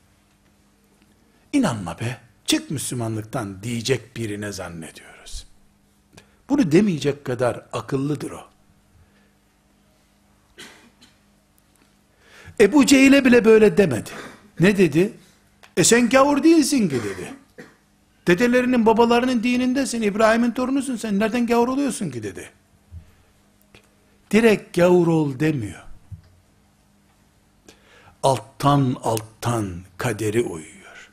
inanma be, çık Müslümanlıktan diyecek birine zannediyoruz. Bunu demeyecek kadar akıllıdır o. Ebu Cehil'e bile böyle demedi. Ne dedi? Sen gavur değilsin ki dedi. Dedelerinin babalarının dinindesin, İbrahim'in torunusun, sen nereden gavur oluyorsun ki dedi. Direkt gavur ol demiyor. Alttan kaderi uyuyor.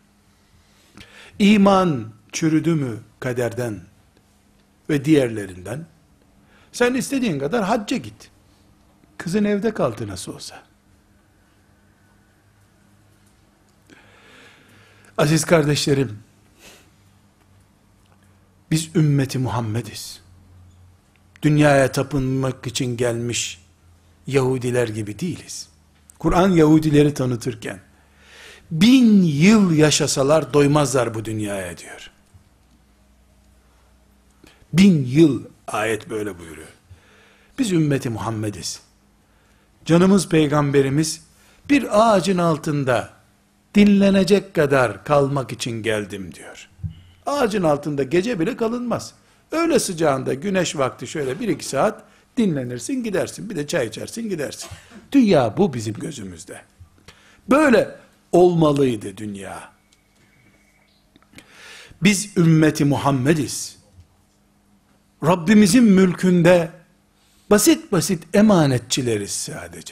İman çürüdü mü kaderden ve diğerlerinden, sen istediğin kadar hacca git. Kızın evde kaldı nasıl olsa. Aziz kardeşlerim, biz ümmeti Muhammediz. Dünyaya tapınmak için gelmiş Yahudiler gibi değiliz. Kur'an Yahudileri tanıtırken 1000 yıl yaşasalar doymazlar bu dünyaya diyor. 1000 yıl ayet böyle buyuruyor. Biz ümmeti Muhammediz. Canımız peygamberimiz bir ağacın altında dinlenecek kadar kalmak için geldim diyor. Ağacın altında gece bile kalınmaz. Öğle sıcağında güneş vakti şöyle 1-2 saat dinlenirsin gidersin. Bir de çay içersin gidersin. Dünya bu bizim gözümüzde. Böyle olmalıydı dünya. Biz ümmeti Muhammediz. Rabbimizin mülkünde basit basit emanetçileriz sadece.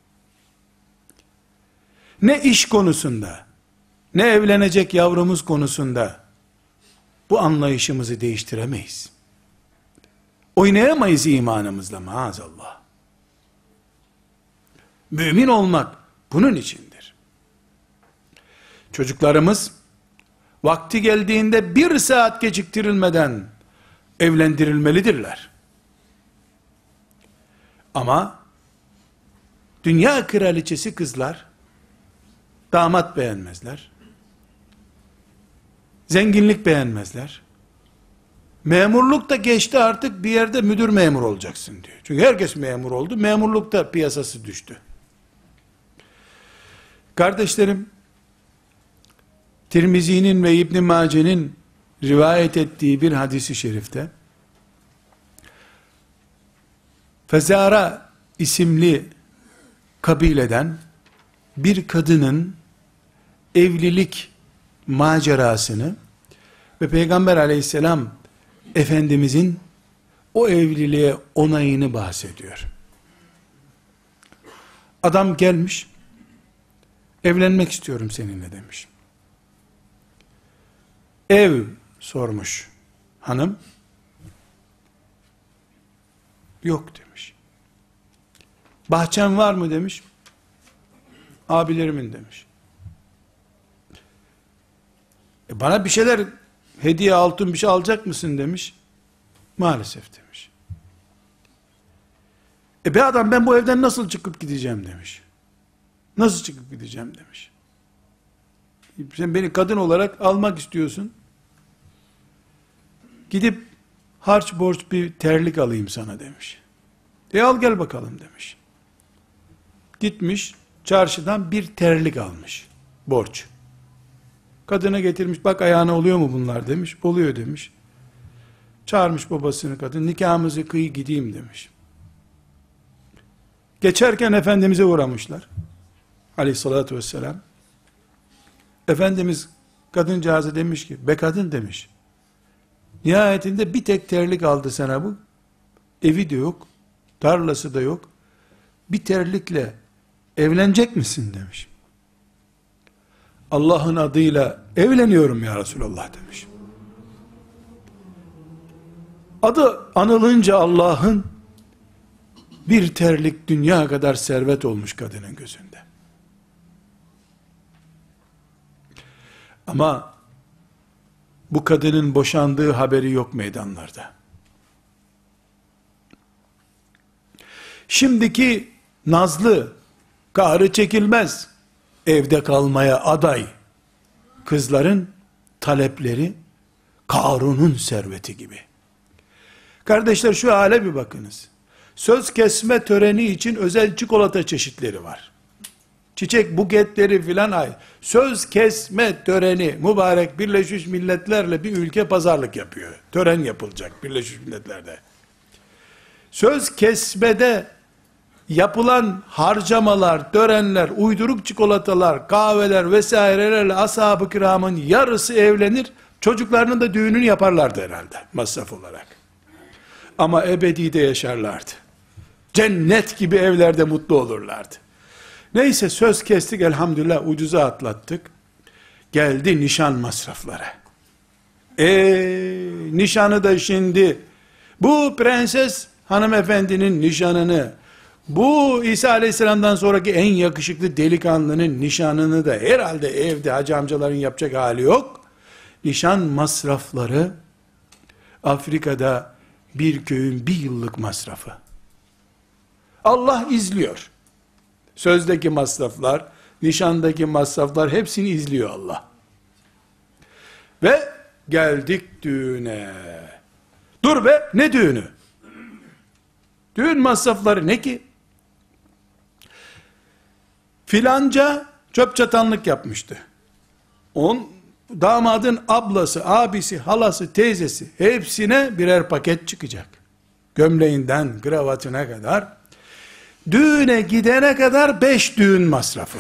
Ne iş konusunda, ne evlenecek yavrumuz konusunda bu anlayışımızı değiştiremeyiz. Oynayamayız imanımızla maazallah. Mümin olmak bunun içindir. Çocuklarımız vakti geldiğinde 1 saat geciktirilmeden evlendirilmelidirler. Ama dünya kraliçesi kızlar damat beğenmezler. Zenginlik beğenmezler. Memurluk da geçti, artık bir yerde müdür memur olacaksın diyor. Çünkü herkes memur oldu. Memurlukta piyasası düştü. Kardeşlerim, Tirmizi'nin ve İbn Mace'nin rivayet ettiği bir hadisi şerifte Fezara isimli kabileden bir kadının evlilik macerasını ve Peygamber aleyhisselam Efendimizin o evliliğe onayını bahsediyor. Adam gelmiş, evlenmek istiyorum seninle demiş. Ev sormuş hanım, yok demiş. Bahçen var mı demiş, abilerimin demiş. Bana bir şeyler, hediye, altın bir şey alacak mısın demiş. Maalesef demiş. Be adam, ben bu evden nasıl çıkıp gideceğim demiş. Nasıl çıkıp gideceğim demiş. Sen beni kadın olarak almak istiyorsun. Gidip harç borç bir terlik alayım sana demiş. Al gel bakalım demiş. Gitmiş çarşıdan bir terlik almış. Borç. Kadına getirmiş, bak ayağına oluyor mu bunlar demiş. Oluyor demiş. Çağırmış babasını kadın, nikahımızı kıy gideyim demiş. Geçerken Efendimiz'e uğramışlar. Aleyhissalatü vesselam. Efendimiz kadıncağıza demiş ki, be kadın demiş. Nihayetinde bir tek terlik aldı sana bu. Evi de yok, tarlası da yok. Bir terlikle evlenecek misin demiş. Allah'ın adıyla evleniyorum ya Resulallah demiş. Adı anılınca Allah'ın, bir terlik dünya kadar servet olmuş kadının gözünde. Ama bu kadının boşandığı haberi yok meydanlarda. Şimdiki nazlı, kahrı çekilmez, evde kalmaya aday kızların talepleri Karun'un serveti gibi. Kardeşler, şu hale bir bakınız. Söz kesme töreni için özel çikolata çeşitleri var. Çiçek buketleri filan ay. Söz kesme töreni, mübarek Birleşmiş Milletler'le bir ülke pazarlık yapıyor. Tören yapılacak Birleşmiş Milletler'de. Söz kesmede yapılan harcamalar, törenler, uyduruk çikolatalar, kahveler vesairelerle ashab-ı kiramın yarısı evlenir, çocuklarının da düğününü yaparlardı herhalde masraf olarak. Ama ebedi de yaşarlardı. Cennet gibi evlerde mutlu olurlardı. Neyse, söz kestik elhamdülillah, ucuza atlattık. Geldi nişan masrafları. Nişanı da şimdi bu prenses hanımefendinin nişanını, bu İsa Aleyhisselam'dan sonraki en yakışıklı delikanlının nişanını da herhalde evde hacı amcaların yapacak hali yok. Nişan masrafları Afrika'da bir köyün bir yıllık masrafı. Allah izliyor. Sözdeki masraflar, nişandaki masraflar hepsini izliyor Allah. Ve geldik düğüne. Dur be, ne düğünü? Düğün masrafları ne ki? Filanca çöp çatanlık yapmıştı. Damadın ablası, abisi, halası, teyzesi hepsine birer paket çıkacak. Gömleğinden kravatına kadar. Düğüne gidene kadar 5 düğün masrafı.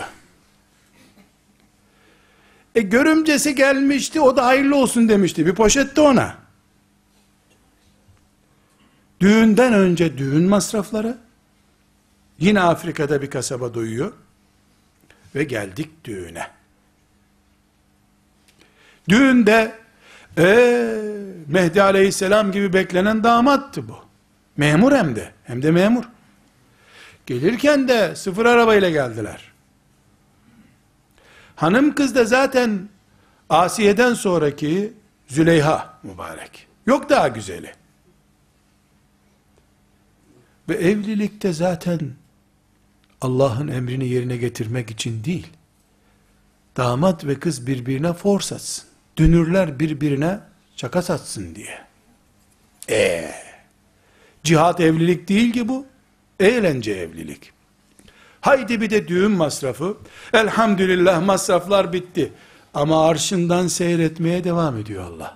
Görümcesi gelmişti, o da hayırlı olsun demişti. Bir poşetti ona. Düğünden önce düğün masrafları, yine Afrika'da bir kasaba doyuyor ve geldik düğüne. Düğünde Mehdi Aleyhisselam gibi beklenen damattı bu. Memur hem de memur. Gelirken de sıfır arabayla geldiler. Hanım kız da zaten Asiye'den sonraki Züleyha mübarek. Yok daha güzeli. Ve evlilikte zaten Allah'ın emrini yerine getirmek için değil, damat ve kız birbirine fors atsın, dünürler birbirine şaka satsın diye. Cihat evlilik değil ki bu, eğlence evlilik. Haydi bir de düğün masrafı, elhamdülillah masraflar bitti, ama arşından seyretmeye devam ediyor Allah.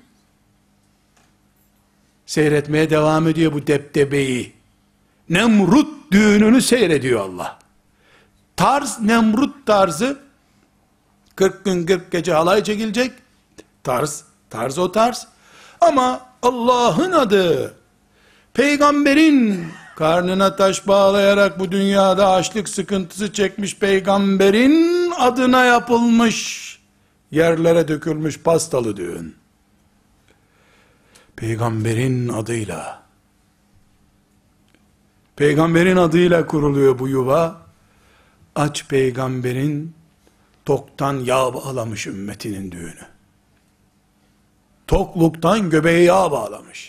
Seyretmeye devam ediyor bu deptebeyi. Nemrut düğününü seyrediyor Allah. Nemrut tarzı, 40 gün 40 gece halay çekilecek, tarz o tarz, ama Allah'ın adı, peygamberin karnına taş bağlayarak bu dünyada açlık sıkıntısı çekmiş peygamberin adına yapılmış, yerlere dökülmüş pastalı düğün. Peygamberin adıyla kuruluyor bu yuva. Aç peygamberin toktan yağ bağlamış ümmetinin düğünü. Tokluktan göbeğe yağ bağlamış.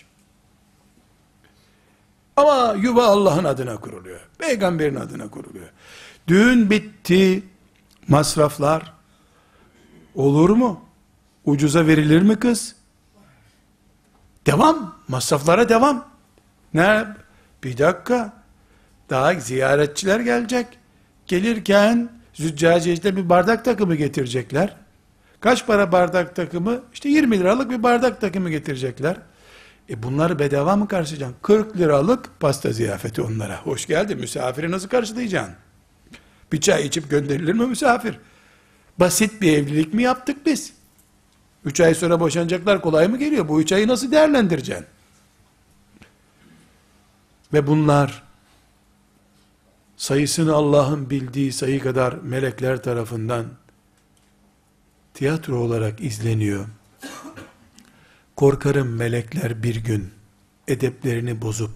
Ama yuva Allah'ın adına kuruluyor. Peygamberin adına kuruluyor. Düğün bitti. Masraflar olur mu? Ucuza verilir mi kız? Devam. Masraflara devam. Ne? Bir dakika. Daha ziyaretçiler gelecek. Gelirken züccaciyeciler bir bardak takımı getirecekler. Kaç para bardak takımı? İşte 20 liralık bir bardak takımı getirecekler. Bunları bedava mı karşılayacaksın? 40 liralık pasta ziyafeti onlara. Hoş geldin. Misafiri nasıl karşılayacaksın? Bir çay içip gönderilir mi misafir? Basit bir evlilik mi yaptık biz? 3 ay sonra boşanacaklar, kolay mı geliyor? Bu 3 ayı nasıl değerlendireceksin? Ve bunlar sayısını Allah'ın bildiği sayı kadar melekler tarafından tiyatro olarak izleniyor. Korkarım melekler bir gün edeplerini bozup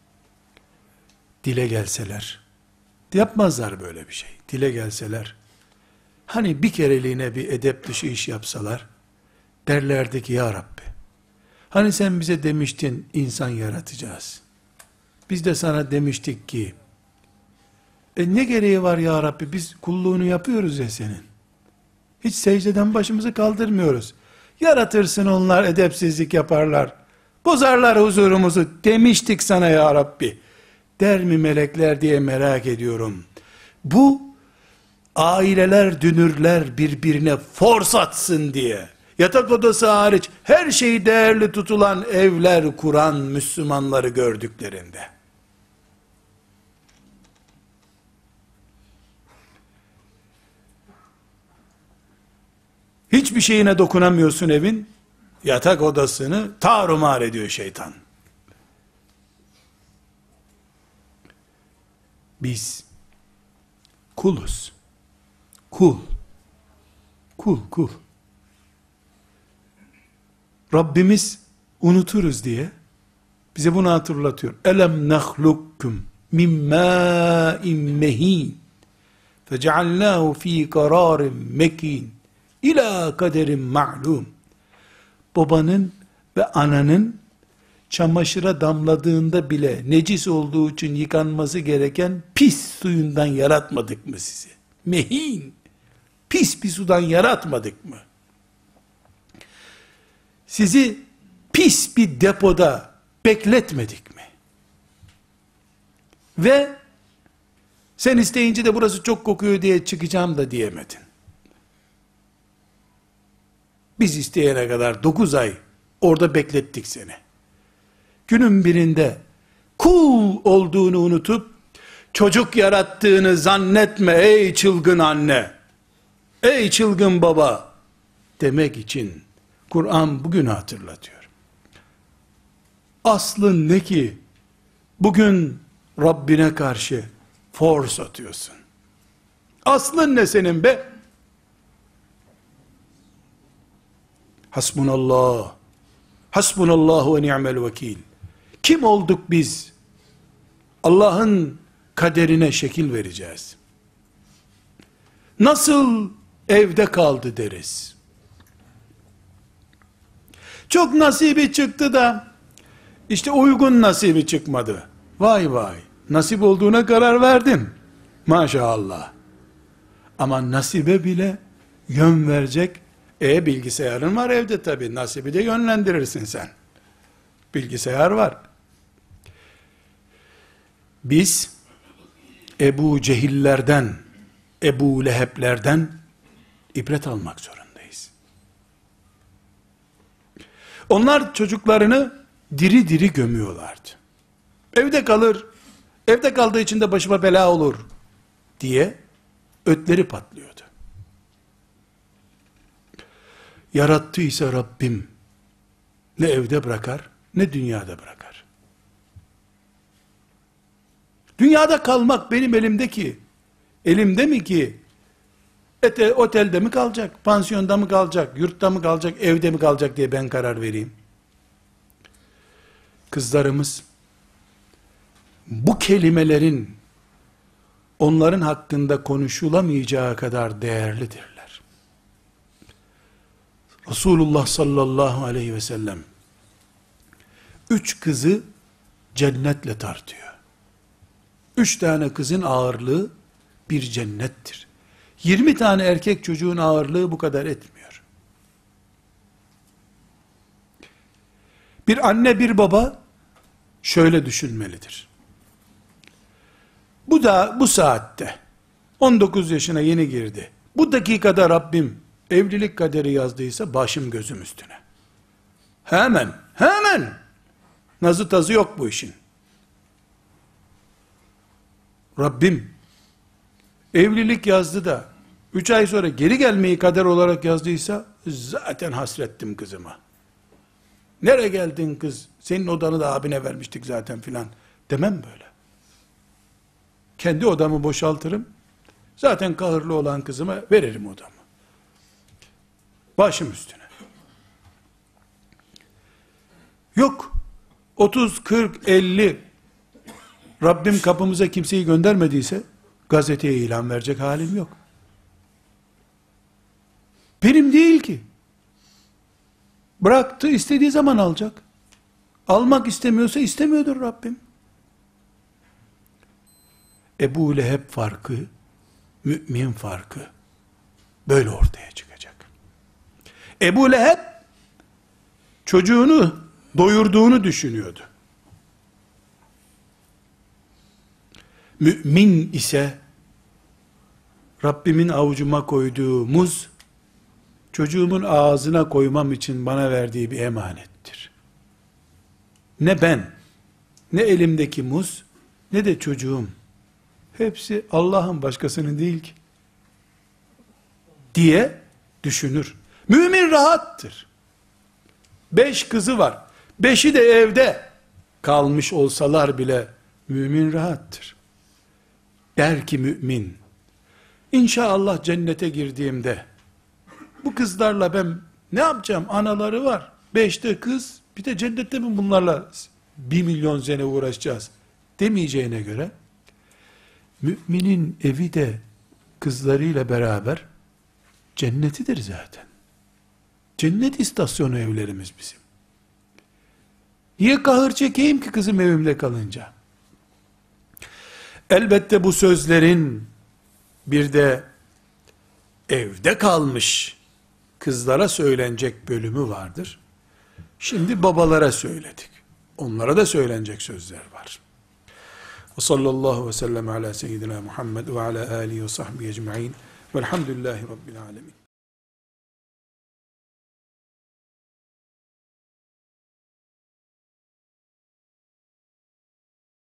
dile gelseler, yapmazlar böyle bir şey, dile gelseler, hani bir kereliğine bir edep dışı iş yapsalar, derlerdi ki ya Rabbi, hani sen bize demiştin insan yaratacağız, biz de sana demiştik ki, ne gereği var ya Rabbi, biz kulluğunu yapıyoruz ya senin, hiç secdeden başımızı kaldırmıyoruz, yaratırsın onlar edepsizlik yaparlar, bozarlar huzurumuzu, demiştik sana ya Rabbi, der mi melekler diye merak ediyorum. Bu, aileler, dünürler birbirine fors atsın diye, yatak odası hariç, her şeyi değerli tutulan evler kuran Müslümanları gördüklerinde, hiçbir şeyine dokunamıyorsun evin, yatak odasını tarumar ediyor şeytan. Biz kuluz. Kul. Rabbimiz unuturuz diye bize bunu hatırlatıyor. Elem nahlukkum min mâ'in mehin fecealnâhu fî karârin mekin İlâ kaderin ma'lum. Babanın ve ananın çamaşıra damladığında bile necis olduğu için yıkanması gereken pis suyundan yaratmadık mı sizi? Mehin. Pis bir sudan yaratmadık mı? Sizi pis bir depoda bekletmedik mi? Ve sen isteyince de burası çok kokuyor diye çıkacağım da diyemedin. Biz isteyene kadar 9 ay orada beklettik seni. Günün birinde kul olduğunu unutup çocuk yarattığını zannetme ey çılgın anne, ey çılgın baba demek için Kur'an bugün hatırlatıyor. Aslın ne ki Bugün Rabbine karşı force atıyorsun. Aslın ne senin be? Hasbunallah. Hasbunallahu ve ni'mel vekil. Kim olduk biz? Allah'ın kaderine şekil vereceğiz. Nasıl evde kaldı deriz. Çok nasibi çıktı da işte uygun nasibi çıkmadı. Vay vay. Nasip olduğuna karar verdin. Maşallah. Ama nasibe bile yön verecek. Bilgisayarın var evde tabi. Nasibi de yönlendirirsin sen. Bilgisayar var. Biz Ebu Cehillerden, Ebu Leheblerden ibret almak zorundayız. Onlar çocuklarını diri diri gömüyorlardı. Evde kalır, evde kaldığı için de başıma bela olur diye ötleri patlıyordu. Yarattıysa Rabbim ne evde bırakar ne dünyada bırakar. Dünyada kalmak benim elimde mi ki otelde mi kalacak, pansiyonda mı kalacak, yurtta mı kalacak, evde mi kalacak diye ben karar vereyim. Kızlarımız bu kelimelerin onların hakkında konuşulamayacağı kadar değerlidirler. Resulullah sallallahu aleyhi ve sellem 3 kızı cennetle tartıyor. 3 tane kızın ağırlığı bir cennettir. 20 tane erkek çocuğun ağırlığı bu kadar etmiyor. Bir anne bir baba şöyle düşünmelidir. Bu saatte 19 yaşına yeni girdi. Bu dakikada Rabbim evlilik kaderi yazdıysa başım gözüm üstüne. Hemen nazı tazı yok bu işin. Rabbim evlilik yazdı da 3 ay sonra geri gelmeyi kader olarak yazdıysa zaten hasrettim kızıma. Nereye geldin kız? Senin odanı da abine vermiştik zaten filan. Demem böyle. Kendi odamı boşaltırım. Zaten kahırlı olan kızıma veririm odamı. Başım üstüne. Yok. 30, 40, 50 Rabbim kapımıza kimseyi göndermediyse gazeteye ilan verecek halim yok. Benim değil ki. Bıraktı, istediği zaman alacak. Almak istemiyorsa istemiyordur Rabbim. Ebu Leheb farkı, mümin farkı böyle ortaya çıkacak. Ebu Leheb çocuğunu doyurduğunu düşünüyordu. Mümin ise Rabbimin avucuma koyduğu muz çocuğumun ağzına koymam için bana verdiği bir emanettir. Ne ben, ne elimdeki muz, ne de çocuğum. Hepsi Allah'ın, başkasının değil ki. Diye düşünür. Mümin rahattır. 5 kızı var. 5'i de evde kalmış olsalar bile mümin rahattır. Der ki mümin, İnşallah cennete girdiğimde bu kızlarla ben ne yapacağım? Anaları var. 5'te kız, bir de cennette mi bunlarla 1 milyon sene uğraşacağız demeyeceğine göre, müminin evi de kızlarıyla beraber cennetidir zaten. Cennet istasyonu evlerimiz bizim. Niye kahır çekeyim ki kızım evimde kalınca? Elbette bu sözlerin bir de evde kalmış kızlara söylenecek bölümü vardır. Şimdi babalara söyledik. Onlara da söylenecek sözler var. Ve sallallahu ve sellem ala seyyidina Muhammed ve ala alihi ve sahbihi ecma'in velhamdülillahi rabbil alemin.